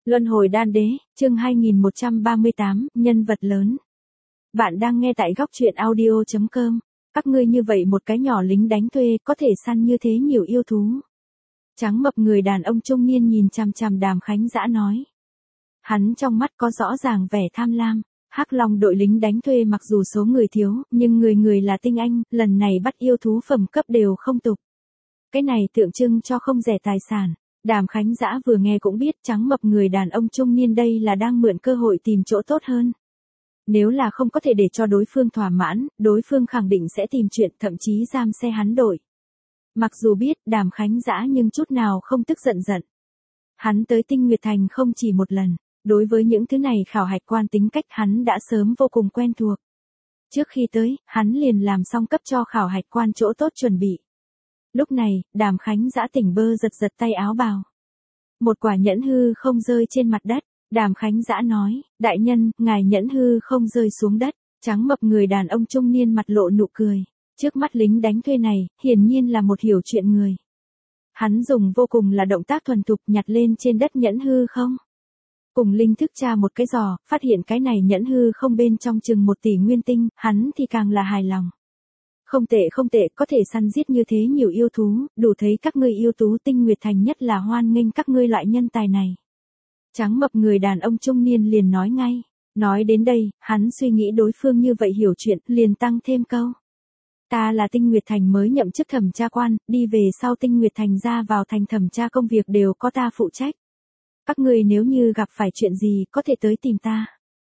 Luân hồi đan đế, chương 2138, nhân vật lớn. Bạn đang nghe tại góc truyện audio.com. Các ngươi như vậy một cái nhỏ lính đánh thuê có thể săn như thế nhiều yêu thú. Trắng mập người đàn ông trung niên nhìn chằm chằm Đàm Khánh Dã nói. Hắn trong mắt có rõ ràng vẻ tham lam. Hắc Long đội lính đánh thuê mặc dù số người thiếu, nhưng người người là tinh anh, lần này bắt yêu thú phẩm cấp đều không tục. Cái này tượng trưng cho không rẻ tài sản. Đàm Khánh Dã vừa nghe cũng biết trắng mập người đàn ông trung niên đây là đang mượn cơ hội tìm chỗ tốt hơn. Nếu là không có thể để cho đối phương thỏa mãn, đối phương khẳng định sẽ tìm chuyện thậm chí giam xe hắn đổi. Mặc dù biết Đàm Khánh Dã nhưng chút nào không tức giận. Hắn tới Tinh Nguyệt Thành không chỉ một lần, đối với những thứ này khảo hạch quan tính cách hắn đã sớm vô cùng quen thuộc. Trước khi tới, hắn liền làm xong cấp cho khảo hạch quan chỗ tốt chuẩn bị. Lúc này, Đàm Khánh Dã tỉnh bơ giật tay áo bào. Một quả nhẫn hư không rơi trên mặt đất, Đàm Khánh Dã nói, đại nhân, ngài nhẫn hư không rơi xuống đất. Trắng mập người đàn ông trung niên mặt lộ nụ cười. Trước mắt lính đánh thuê này, hiển nhiên là một hiểu chuyện người. Hắn dùng vô cùng là động tác thuần thục nhặt lên trên đất nhẫn hư không. Cùng linh thức tra một cái giò, phát hiện cái này nhẫn hư không bên trong chừng 1 tỷ nguyên tinh, hắn thì càng là hài lòng. Không tệ, có thể săn giết như thế nhiều yêu thú, đủ thấy các ngươi yêu tú Tinh Nguyệt Thành nhất là hoan nghênh các ngươi loại nhân tài này. Trắng mập người đàn ông trung niên liền nói ngay. Nói đến đây, hắn suy nghĩ đối phương như vậy hiểu chuyện, liền tăng thêm câu. Ta là Tinh Nguyệt Thành mới nhậm chức thẩm tra quan, đi về sau Tinh Nguyệt Thành ra vào thành thẩm tra công việc đều có ta phụ trách. Các ngươi nếu như gặp phải chuyện gì có thể tới tìm ta.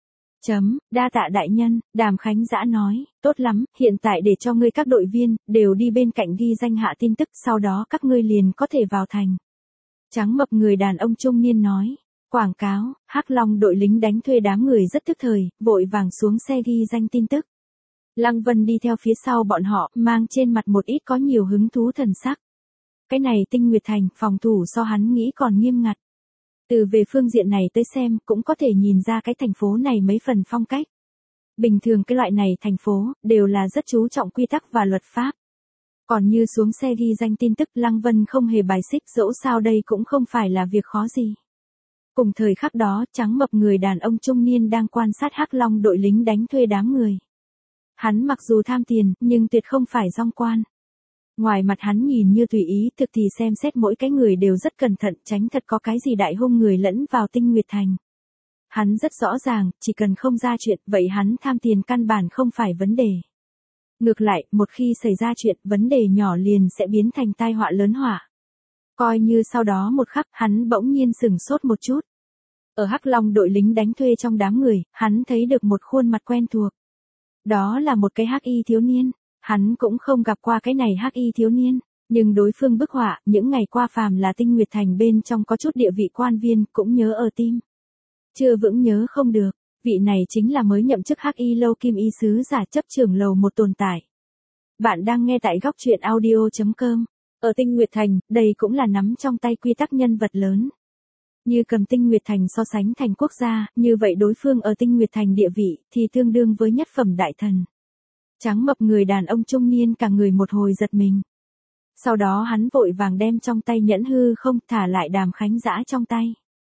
Đa tạ đại nhân, Đàm Khánh Dã nói, tốt lắm, hiện tại để cho ngươi các đội viên, đều đi bên cạnh ghi danh hạ tin tức, sau đó các ngươi liền có thể vào thành. Trắng mập người đàn ông trung niên nói, quảng cáo, Hắc Long đội lính đánh thuê đám người rất tức thời, vội vàng xuống xe ghi danh tin tức. Lăng Vân đi theo phía sau bọn họ, mang trên mặt một ít có nhiều hứng thú thần sắc. Cái này Tinh Nguyệt Thành, phòng thủ so hắn nghĩ còn nghiêm ngặt. Từ về phương diện này tới xem, cũng có thể nhìn ra cái thành phố này mấy phần phong cách. Bình thường cái loại này thành phố, đều là rất chú trọng quy tắc và luật pháp. Còn như xuống xe ghi danh tin tức Lăng Vân không hề bài xích, dẫu sao đây cũng không phải là việc khó gì. Cùng thời khắc đó, trắng mập người đàn ông trung niên đang quan sát Hắc Long đội lính đánh thuê đám người. Hắn mặc dù tham tiền, nhưng tuyệt không phải dong quan. Ngoài mặt hắn nhìn như tùy ý, thực thì xem xét mỗi cái người đều rất cẩn thận, tránh thật có cái gì đại hung người lẫn vào Tinh Nguyệt Thành. Hắn rất rõ ràng, chỉ cần không ra chuyện, vậy hắn tham tiền căn bản không phải vấn đề. Ngược lại, một khi xảy ra chuyện, vấn đề nhỏ liền sẽ biến thành tai họa lớn họa. Coi như sau đó một khắc, hắn bỗng nhiên sửng sốt một chút. Ở Hắc Long đội lính đánh thuê trong đám người, hắn thấy được một khuôn mặt quen thuộc. Đó là một cái hắc y thiếu niên. Hắn cũng không gặp qua cái này hắc y thiếu niên, nhưng đối phương bức họa, những ngày qua phàm là Tinh Nguyệt Thành bên trong có chút địa vị quan viên, cũng nhớ ở tim. Chưa vững nhớ không được, vị này chính là mới nhậm chức hắc y lâu kim y sứ giả chấp trưởng lầu một tồn tại. Bạn đang nghe tại góc truyện audio.com. Ở Tinh Nguyệt Thành, đây cũng là nắm trong tay quy tắc nhân vật lớn. Như cầm Tinh Nguyệt Thành so sánh thành quốc gia, như vậy đối phương ở Tinh Nguyệt Thành địa vị, thì tương đương với nhất phẩm đại thần. Trắng mập người đàn ông trung niên cả người một hồi giật mình. Sau đó hắn vội vàng đem trong tay nhẫn hư không thả lại Đàm Khánh Dã trong tay.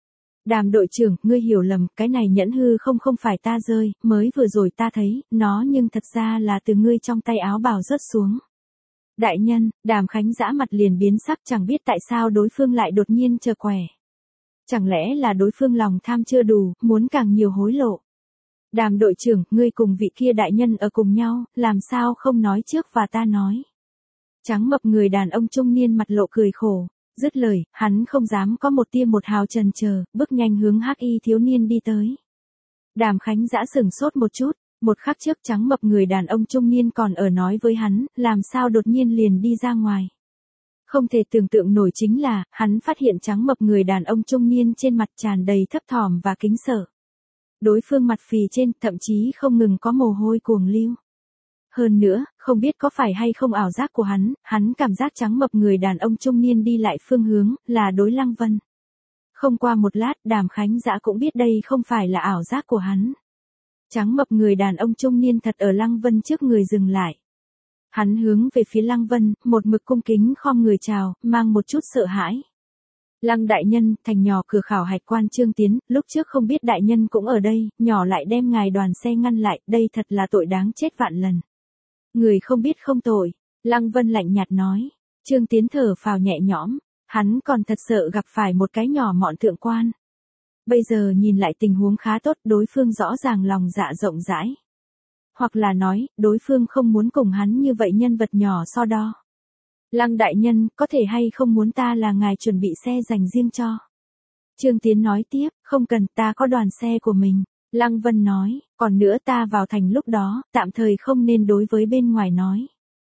Đàm đội trưởng, ngươi hiểu lầm, cái này nhẫn hư không phải ta rơi, mới vừa rồi ta thấy, nó nhưng thật ra là từ ngươi trong tay áo bào rớt xuống. Đại nhân, Đàm Khánh Dã mặt liền biến sắc, chẳng biết tại sao đối phương lại đột nhiên chờ quẻ. Chẳng lẽ là đối phương lòng tham chưa đủ, muốn càng nhiều hối lộ. Đàm đội trưởng, ngươi cùng vị kia đại nhân ở cùng nhau, làm sao không nói trước và ta nói. Trắng mập người đàn ông trung niên mặt lộ cười khổ, dứt lời, hắn không dám có một tia một hào chần chờ, bước nhanh hướng hắc y thiếu niên đi tới. Đàm Khánh Dã sửng sốt một chút, một khắc trước trắng mập người đàn ông trung niên còn ở nói với hắn, làm sao đột nhiên liền đi ra ngoài. Không thể tưởng tượng nổi chính là, hắn phát hiện trắng mập người đàn ông trung niên trên mặt tràn đầy thấp thỏm và kính sợ. Đối phương mặt phì trên, thậm chí không ngừng có mồ hôi cuồng lưu. Hơn nữa, không biết có phải hay không ảo giác của hắn cảm giác trắng mập người đàn ông trung niên đi lại phương hướng, là đối Lăng Vân. Không qua một lát, Đàm Khánh Dã cũng biết đây không phải là ảo giác của hắn. Trắng mập người đàn ông trung niên thật ở Lăng Vân trước người dừng lại. Hắn hướng về phía Lăng Vân, một mực cung kính khom người chào, mang một chút sợ hãi. Lăng đại nhân, thành nhỏ cửa khảo hạch quan Trương Tiến, lúc trước không biết đại nhân cũng ở đây, nhỏ lại đem ngài đoàn xe ngăn lại, đây thật là tội đáng chết vạn lần. Người không biết không tội, Lăng Vân lạnh nhạt nói. Trương Tiến thở phào nhẹ nhõm, hắn còn thật sợ gặp phải một cái nhỏ mọn thượng quan. Bây giờ nhìn lại tình huống khá tốt, đối phương rõ ràng lòng dạ rộng rãi. Hoặc là nói, đối phương không muốn cùng hắn như vậy nhân vật nhỏ so đo. Lăng đại nhân, có thể hay không muốn ta là ngài chuẩn bị xe dành riêng cho. Trương Tiến nói tiếp, không cần, ta có đoàn xe của mình. Lăng Vân nói, còn nữa ta vào thành lúc đó, tạm thời không nên đối với bên ngoài nói.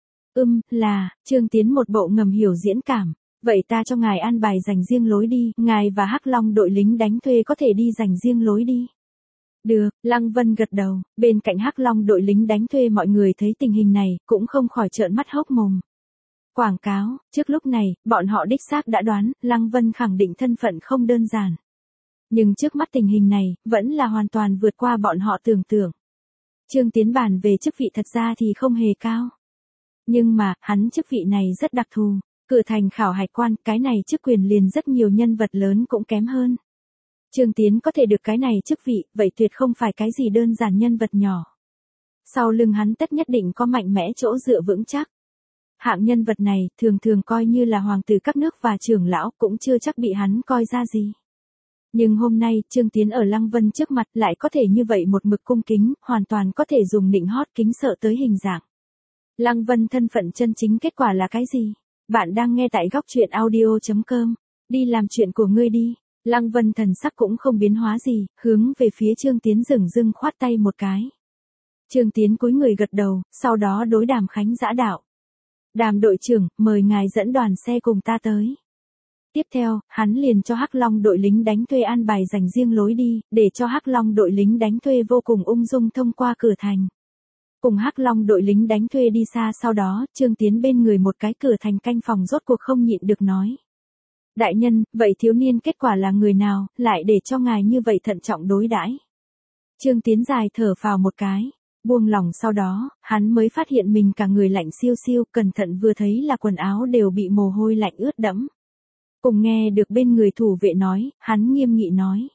Là, Trương Tiến một bộ ngầm hiểu diễn cảm. Vậy ta cho ngài an bài dành riêng lối đi, ngài và Hắc Long đội lính đánh thuê có thể đi dành riêng lối đi. Được, Lăng Vân gật đầu, bên cạnh Hắc Long đội lính đánh thuê mọi người thấy tình hình này, cũng không khỏi trợn mắt hốc mồm. Quảng cáo, trước lúc này, bọn họ đích xác đã đoán, Lăng Vân khẳng định thân phận không đơn giản. Nhưng trước mắt tình hình này, vẫn là hoàn toàn vượt qua bọn họ tưởng tượng. Trương Tiến bàn về chức vị thật ra thì không hề cao. Nhưng mà, hắn chức vị này rất đặc thù. Cửa thành khảo hạch quan, cái này chức quyền liền rất nhiều nhân vật lớn cũng kém hơn. Trương Tiến có thể được cái này chức vị, vậy tuyệt không phải cái gì đơn giản nhân vật nhỏ. Sau lưng hắn tất nhất định có mạnh mẽ chỗ dựa vững chắc. Hạng nhân vật này, thường thường coi như là hoàng tử các nước và trưởng lão, cũng chưa chắc bị hắn coi ra gì. Nhưng hôm nay, Trương Tiến ở Lăng Vân trước mặt lại có thể như vậy một mực cung kính, hoàn toàn có thể dùng nịnh hót kính sợ tới hình dạng. Lăng Vân thân phận chân chính kết quả là cái gì? Bạn đang nghe tại góc truyện audio.com. Đi làm chuyện của ngươi đi. Lăng Vân thần sắc cũng không biến hóa gì, hướng về phía Trương Tiến dửng khoát tay một cái. Trương Tiến cúi người gật đầu, sau đó đối Đàm Khánh Dã đạo. Đàm đội trưởng, mời ngài dẫn đoàn xe cùng ta tới. Tiếp theo, hắn liền cho Hắc Long đội lính đánh thuê an bài dành riêng lối đi, để cho Hắc Long đội lính đánh thuê vô cùng ung dung thông qua cửa thành. Cùng Hắc Long đội lính đánh thuê đi xa sau đó, Trương Tiến bên người một cái cửa thành canh phòng rốt cuộc không nhịn được nói. Đại nhân, vậy thiếu niên kết quả là người nào, lại để cho ngài như vậy thận trọng đối đãi? Trương Tiến dài thở phào một cái, buông lòng sau đó, hắn mới phát hiện mình cả người lạnh siêu siêu, cẩn thận vừa thấy là quần áo đều bị mồ hôi lạnh ướt đẫm. Cùng nghe được bên người thủ vệ nói, hắn nghiêm nghị nói.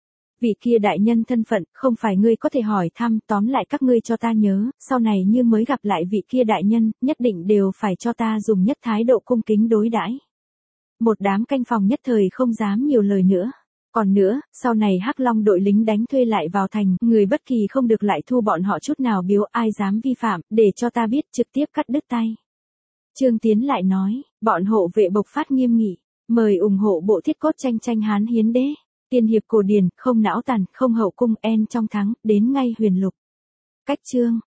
Vị kia đại nhân thân phận, không phải ngươi có thể hỏi thăm, tóm lại các ngươi cho ta nhớ, sau này như mới gặp lại vị kia đại nhân, nhất định đều phải cho ta dùng nhất thái độ cung kính đối đãi. Một đám canh phòng nhất thời không dám nhiều lời nữa. Còn nữa, sau này Hắc Long đội lính đánh thuê lại vào thành, người bất kỳ không được lại thu bọn họ chút nào biếu, ai dám vi phạm, để cho ta biết trực tiếp cắt đứt tay. Trương Tiến lại nói, bọn hộ vệ bộc phát nghiêm nghị, mời ủng hộ bộ thiết cốt tranh Hán hiến đế. Tiên hiệp cổ điển, không não tàn, không hậu cung, en trong thắng, đến ngay huyền lục. Cách chương.